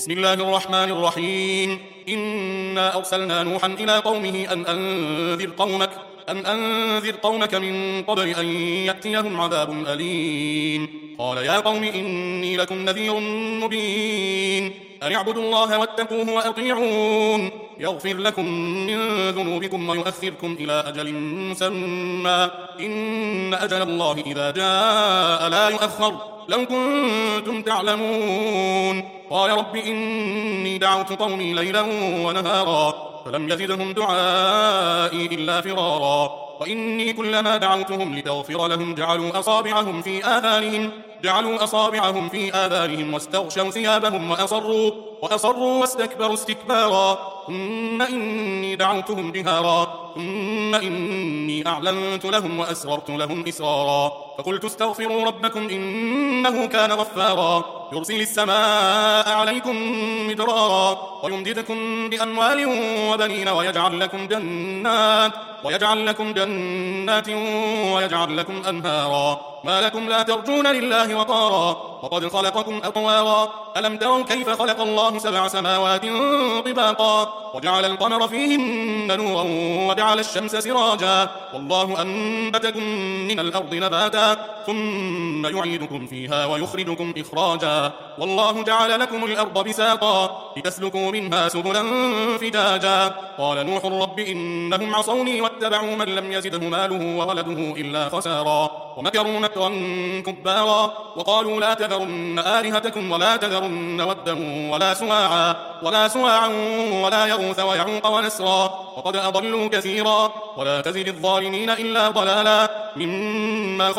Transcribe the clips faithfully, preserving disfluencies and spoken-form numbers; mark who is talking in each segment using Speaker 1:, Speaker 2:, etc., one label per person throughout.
Speaker 1: بسم الله الرحمن الرحيم. إنا أرسلنا نوحا إلى قومه أن أنذر قومك أن أنذر قومك من قبل أن يأتيهم عذاب أليم. قال يا قوم إني لكم نذير مبين، أن اعبدوا الله واتقوه وأطيعون، يغفر لكم من ذنوبكم ويؤخركم إلى أجل مسمى، إن أجل الله إذا جاء لا يؤخر، لو كنتم تعلمون. قال رب إني دعوت قومي ليلا ونهارا فلم يزدهم دعائي إلا فرارا، وإني كلما دعوتهم لتغفر لهم جعلوا أصابعهم في آذانهم جعلوا أصابعهم في آذانهم واستغشوا ثيابهم وأصروا وأصروا واستكبروا استكبارا، ثم إني دعوتهم جهارا ثم إني أعلنت لهم وأسررت لهم إسرارا، فقلت استغفروا ربكم إنه كان غفارا، يرسل السماء عليكم مدرارا ويمددكم بأموال وبنين ويجعل لكم جنات ويجعل لكم جنات ويجعل لكم أنهارا، ما لكم لا ترجون لله وقارا وقد خلقكم أطوارا، ألم تروا كيف خلق الله سبع سماوات طباقا وجعل القمر فيهن نورا وجعل الشمس سراجا، والله أنبتكم من الأرض نباتا ثم يعيدكم فيها ويخرجكم إخراجا، والله جعل لكم الأرض بساطا لتسلكوا منها سبلا فجاجا. قال نوح رب إنهم عصوني واتبعوا من لم يزده ماله وولده إلا خسارا، ومكروا مكرا كبارا وقالوا لا تذرن آلهتكم ولا تذرن ودا ولا سواعا ولا سواعا ولا يغوث ويعوق ونسرا وقد أضلوا كثيرا، ولا تزد الظالمين إلا ضلالا، مما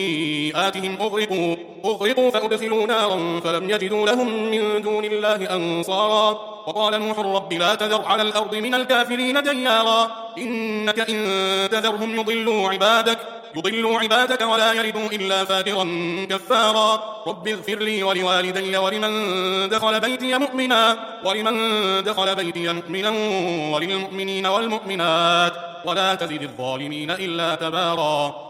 Speaker 1: خطيئاتهم أغرقوا أغرقوا فأدخلوا نارا فلم يجدوا لهم من دون الله أنصارا. وقال نوح رب لا تذر على الأرض من الكافرين ديارا، إنك إن تذرهم يضلوا عبادك يضلوا عبادك ولا يلدوا إلا فاجرا كفارا، رب اغفر لي ولوالدي ولمن دخل بيتي مؤمنا ولمن دخل بيتي مؤمنا وللمؤمنين والمؤمنات، ولا تزد الظالمين إلا تبارا.